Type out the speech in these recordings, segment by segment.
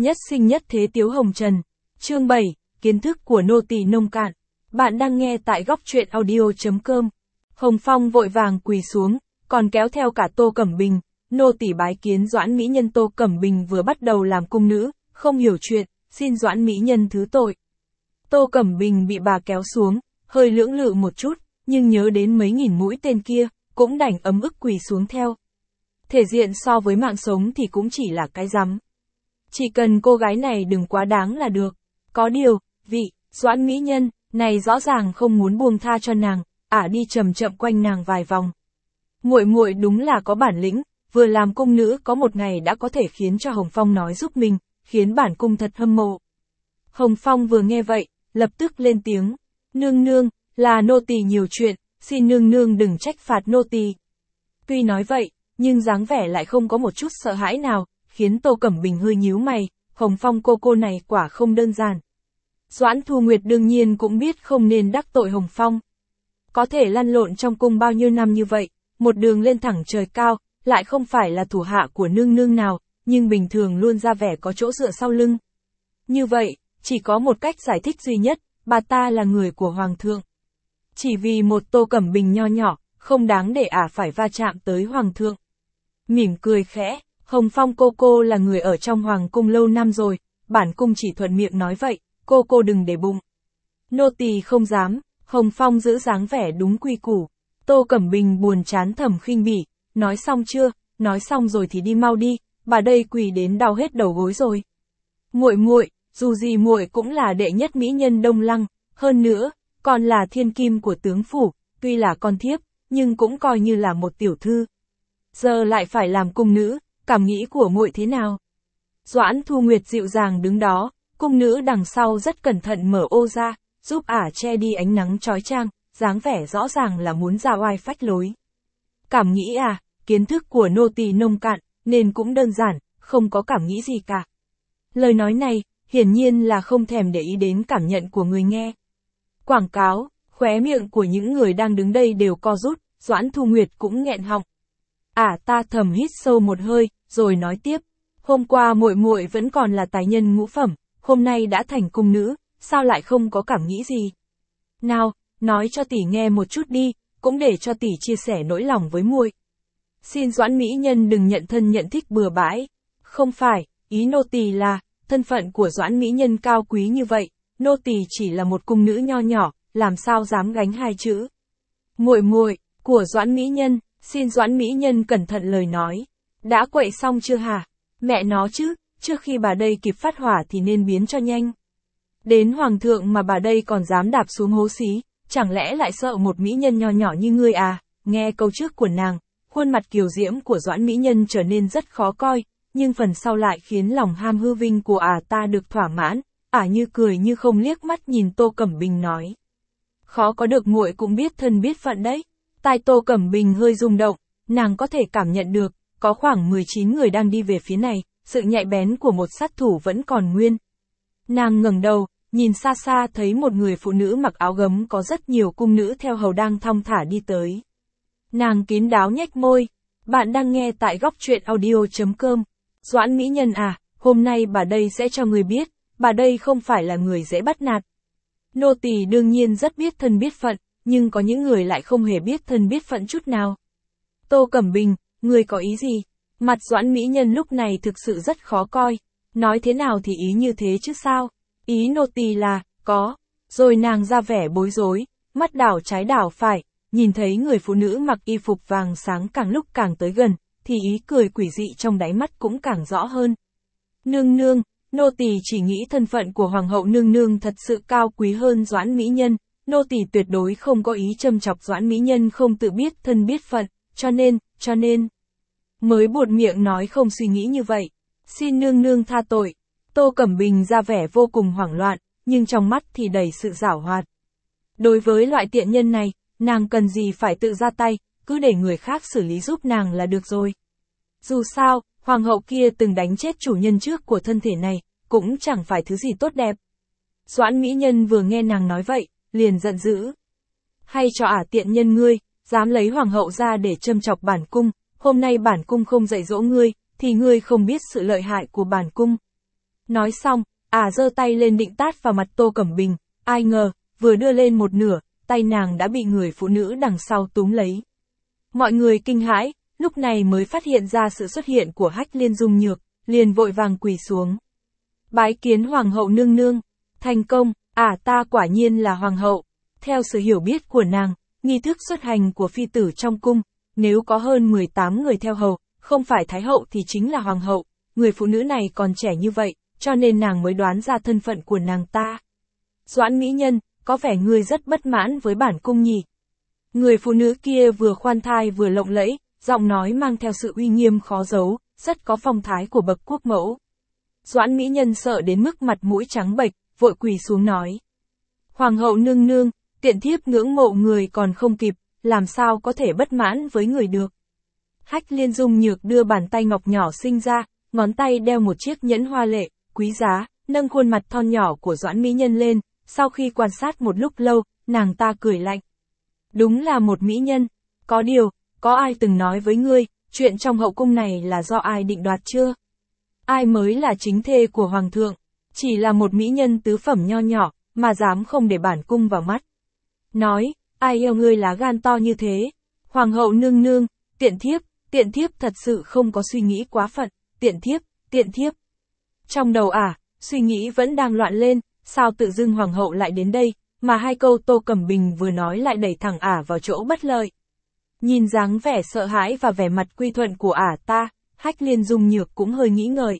Nhất sinh nhất thế Tiếu Hồng Trần. Chương 7, kiến thức của nô tỳ nông cạn. Bạn đang nghe tại góc truyện audio.com. Hồng Phong vội vàng quỳ xuống, còn kéo theo cả Tô Cẩm Bình. Nô tỳ bái kiến Doãn mỹ nhân. Tô Cẩm Bình vừa bắt đầu làm cung nữ, không hiểu chuyện, xin Doãn mỹ nhân thứ tội. Tô Cẩm Bình bị bà kéo xuống, hơi lưỡng lự một chút, nhưng nhớ đến mấy nghìn mũi tên kia, cũng đành ấm ức quỳ xuống theo. Thể diện so với mạng sống thì cũng chỉ là cái rắm. Chỉ cần cô gái này đừng quá đáng là được. Có điều, vị Doãn mỹ nhân này rõ ràng không muốn buông tha cho nàng, đi chậm chậm quanh nàng vài vòng. Muội muội đúng là có bản lĩnh, vừa làm cung nữ có một ngày đã có thể khiến cho Hồng Phong nói giúp mình, khiến bản cung thật hâm mộ. Hồng Phong vừa nghe vậy, lập tức lên tiếng, nương nương, là nô tỳ nhiều chuyện, xin nương nương đừng trách phạt nô tỳ. Tuy nói vậy, nhưng dáng vẻ lại không có một chút sợ hãi nào, khiến Tô Cẩm Bình hơi nhíu mày, Hồng Phong cô này quả không đơn giản. Doãn Thu Nguyệt đương nhiên cũng biết không nên đắc tội Hồng Phong. Có thể lăn lộn trong cung bao nhiêu năm như vậy, một đường lên thẳng trời cao, lại không phải là thủ hạ của nương nương nào, nhưng bình thường luôn ra vẻ có chỗ dựa sau lưng. Như vậy, chỉ có một cách giải thích duy nhất, bà ta là người của Hoàng thượng. Chỉ vì một Tô Cẩm Bình nho nhỏ, không đáng để phải va chạm tới Hoàng thượng. Mỉm cười khẽ, Hồng Phong cô là người ở trong Hoàng cung lâu năm rồi, bản cung chỉ thuận miệng nói vậy, cô đừng để bụng. Nô tỳ không dám, Hồng Phong giữ dáng vẻ đúng quy củ. Tô Cẩm Bình buồn chán thầm khinh bỉ, nói xong chưa, nói xong rồi thì đi mau đi, bà đây quỳ đến đau hết đầu gối rồi. Muội, dù gì muội cũng là đệ nhất mỹ nhân Đông Lăng, hơn nữa, còn là thiên kim của tướng phủ, tuy là con thiếp, nhưng cũng coi như là một tiểu thư. Giờ lại phải làm cung nữ, cảm nghĩ của muội thế nào? Doãn Thu Nguyệt dịu dàng đứng đó, cung nữ đằng sau rất cẩn thận mở ô ra, giúp che đi ánh nắng chói chang, dáng vẻ rõ ràng là muốn ra oai phách lối. Cảm nghĩ kiến thức của nô tỳ nông cạn, nên cũng đơn giản, không có cảm nghĩ gì cả. Lời nói này, hiển nhiên là không thèm để ý đến cảm nhận của người nghe. Quảng cáo, khóe miệng của những người đang đứng đây đều co rút, Doãn Thu Nguyệt cũng nghẹn họng. Ta thầm hít sâu một hơi, rồi nói tiếp, hôm qua muội vẫn còn là tài nhân ngũ phẩm, hôm nay đã thành cung nữ, sao lại không có cảm nghĩ gì? Nào, nói cho tỷ nghe một chút đi, cũng để cho tỷ chia sẻ nỗi lòng với muội. Xin Doãn mỹ nhân đừng nhận thân nhận thích bừa bãi. Không phải, ý nô tỳ là, thân phận của Doãn mỹ nhân cao quý như vậy, nô tỳ chỉ là một cung nữ nho nhỏ, làm sao dám gánh hai chữ. Muội của Doãn mỹ nhân, xin Doãn mỹ nhân cẩn thận lời nói. Đã quậy xong chưa hả? Mẹ nó chứ, trước khi bà đây kịp phát hỏa thì nên biến cho nhanh. Đến Hoàng thượng mà bà đây còn dám đạp xuống hố xí, chẳng lẽ lại sợ một mỹ nhân nho nhỏ như ngươi à? Nghe câu trước của nàng, khuôn mặt kiều diễm của Doãn mỹ nhân trở nên rất khó coi, nhưng phần sau lại khiến lòng ham hư vinh của ta được thỏa mãn, như cười như không liếc mắt nhìn Tô Cẩm Bình nói. Khó có được muội cũng biết thân biết phận đấy. Tai Tô Cẩm Bình hơi rung động, nàng có thể cảm nhận được, có khoảng 19 người đang đi về phía này, sự nhạy bén của một sát thủ vẫn còn nguyên. Nàng ngẩng đầu, nhìn xa xa thấy một người phụ nữ mặc áo gấm có rất nhiều cung nữ theo hầu đang thong thả đi tới. Nàng kín đáo nhếch môi, bạn đang nghe tại góc truyện audio.com. Doãn mỹ nhân hôm nay bà đây sẽ cho người biết, bà đây không phải là người dễ bắt nạt. Nô tỳ đương nhiên rất biết thân biết phận, nhưng có những người lại không hề biết thân biết phận chút nào. Tô Cẩm Bình, người có ý gì? Mặt Doãn mỹ nhân lúc này thực sự rất khó coi. Nói thế nào thì ý như thế chứ sao? Ý nô tỳ là, có. Rồi nàng ra vẻ bối rối, mắt đảo trái đảo phải, nhìn thấy người phụ nữ mặc y phục vàng sáng càng lúc càng tới gần, thì ý cười quỷ dị trong đáy mắt cũng càng rõ hơn. Nương nương, nô tỳ chỉ nghĩ thân phận của Hoàng hậu nương nương thật sự cao quý hơn Doãn mỹ nhân, nô tỳ tuyệt đối không có ý châm chọc Doãn mỹ nhân không tự biết thân biết phận, cho nên, mới buột miệng nói không suy nghĩ như vậy. Xin nương nương tha tội. Tô Cẩm Bình ra vẻ vô cùng hoảng loạn, nhưng trong mắt thì đầy sự giảo hoạt. Đối với loại tiện nhân này, nàng cần gì phải tự ra tay, cứ để người khác xử lý giúp nàng là được rồi. Dù sao, hoàng hậu kia từng đánh chết chủ nhân trước của thân thể này, cũng chẳng phải thứ gì tốt đẹp. Doãn mỹ nhân vừa nghe nàng nói vậy, liền giận dữ. Hay cho tiện nhân ngươi, dám lấy hoàng hậu ra để châm chọc bản cung, hôm nay bản cung không dạy dỗ ngươi, thì ngươi không biết sự lợi hại của bản cung. Nói xong, giơ tay lên định tát vào mặt Tô Cẩm Bình, ai ngờ, vừa đưa lên một nửa, tay nàng đã bị người phụ nữ đằng sau túm lấy. Mọi người kinh hãi, lúc này mới phát hiện ra sự xuất hiện của Hách Liên Dung Nhược, liền vội vàng quỳ xuống. Bái kiến hoàng hậu nương nương, thành công, ta quả nhiên là hoàng hậu. Theo sự hiểu biết của nàng, nghi thức xuất hành của phi tử trong cung, nếu có hơn 18 người theo hầu, không phải thái hậu thì chính là hoàng hậu, người phụ nữ này còn trẻ như vậy, cho nên nàng mới đoán ra thân phận của nàng ta. Doãn mỹ nhân, có vẻ ngươi rất bất mãn với bản cung nhỉ? Người phụ nữ kia vừa khoan thai vừa lộng lẫy, giọng nói mang theo sự uy nghiêm khó giấu, rất có phong thái của bậc quốc mẫu. Doãn mỹ nhân sợ đến mức mặt mũi trắng bệch, vội quỳ xuống nói. Hoàng hậu nương nương, tiện thiếp ngưỡng mộ người còn không kịp, làm sao có thể bất mãn với người được. Hách Liên Dung Nhược đưa bàn tay ngọc nhỏ xinh ra, ngón tay đeo một chiếc nhẫn hoa lệ, quý giá, nâng khuôn mặt thon nhỏ của Doãn mỹ nhân lên, sau khi quan sát một lúc lâu, nàng ta cười lạnh. Đúng là một mỹ nhân, có điều, có ai từng nói với ngươi, chuyện trong hậu cung này là do ai định đoạt chưa? Ai mới là chính thê của hoàng thượng, chỉ là một mỹ nhân tứ phẩm nho nhỏ, mà dám không để bản cung vào mắt. Nói, ai yêu ngươi lá gan to như thế? Hoàng hậu nương nương, tiện thiếp thật sự không có suy nghĩ quá phận, tiện thiếp. Trong đầu suy nghĩ vẫn đang loạn lên, sao tự dưng hoàng hậu lại đến đây, mà hai câu Tô Cẩm Bình vừa nói lại đẩy thẳng vào chỗ bất lợi. Nhìn dáng vẻ sợ hãi và vẻ mặt quy thuận của ta, Hách Liên Dung Nhược cũng hơi nghĩ ngợi.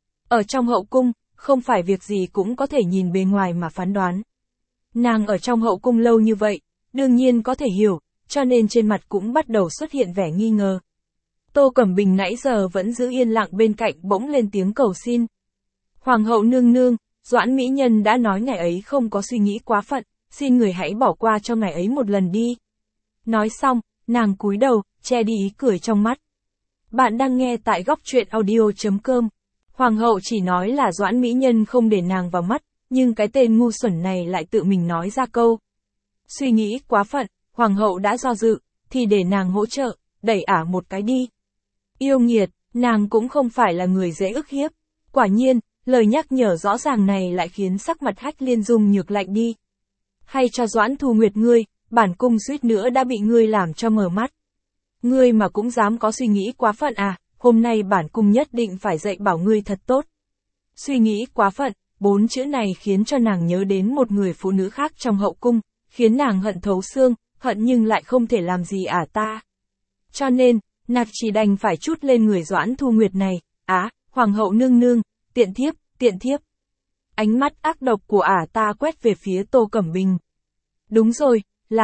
Ở trong hậu cung, không phải việc gì cũng có thể nhìn bề ngoài mà phán đoán. Nàng ở trong hậu cung lâu như vậy, đương nhiên có thể hiểu, cho nên trên mặt cũng bắt đầu xuất hiện vẻ nghi ngờ. Tô Cẩm Bình nãy giờ vẫn giữ yên lặng bên cạnh bỗng lên tiếng cầu xin. Hoàng hậu nương nương, Doãn mỹ nhân đã nói ngày ấy không có suy nghĩ quá phận, xin người hãy bỏ qua cho ngày ấy một lần đi. Nói xong, nàng cúi đầu, che đi ý cười trong mắt. Bạn đang nghe tại góc truyện audio.com. Hoàng hậu chỉ nói là Doãn mỹ nhân không để nàng vào mắt, nhưng cái tên ngu xuẩn này lại tự mình nói ra câu. Suy nghĩ quá phận, hoàng hậu đã do dự, thì để nàng hỗ trợ, đẩy một cái đi. Yêu nghiệt, nàng cũng không phải là người dễ ức hiếp. Quả nhiên, lời nhắc nhở rõ ràng này lại khiến sắc mặt Hách Liên Dung Nhược lạnh đi. Hay cho Doãn Thu Nguyệt ngươi, bản cung suýt nữa đã bị ngươi làm cho mờ mắt. Ngươi mà cũng dám có suy nghĩ quá phận hôm nay bản cung nhất định phải dạy bảo ngươi thật tốt. Suy nghĩ quá phận, 4 chữ này khiến cho nàng nhớ đến một người phụ nữ khác trong hậu cung, khiến nàng hận thấu xương, hận nhưng lại không thể làm gì ta. Cho nên, nàng chỉ đành phải trút lên người Doãn Thu Nguyệt này, hoàng hậu nương nương, tiện thiếp. Ánh mắt ác độc của ta quét về phía Tô Cẩm Bình. Đúng rồi,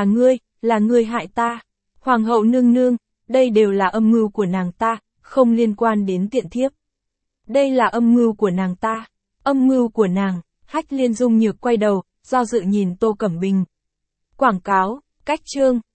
là ngươi hại ta. Hoàng hậu nương nương, đây đều là âm mưu của nàng ta, không liên quan đến tiện thiếp. Đây là âm mưu của nàng ta, âm mưu của nàng. Hách Liên Dung Nhược quay đầu, do dự nhìn Tô Cẩm Bình. Quảng cáo, cách chương.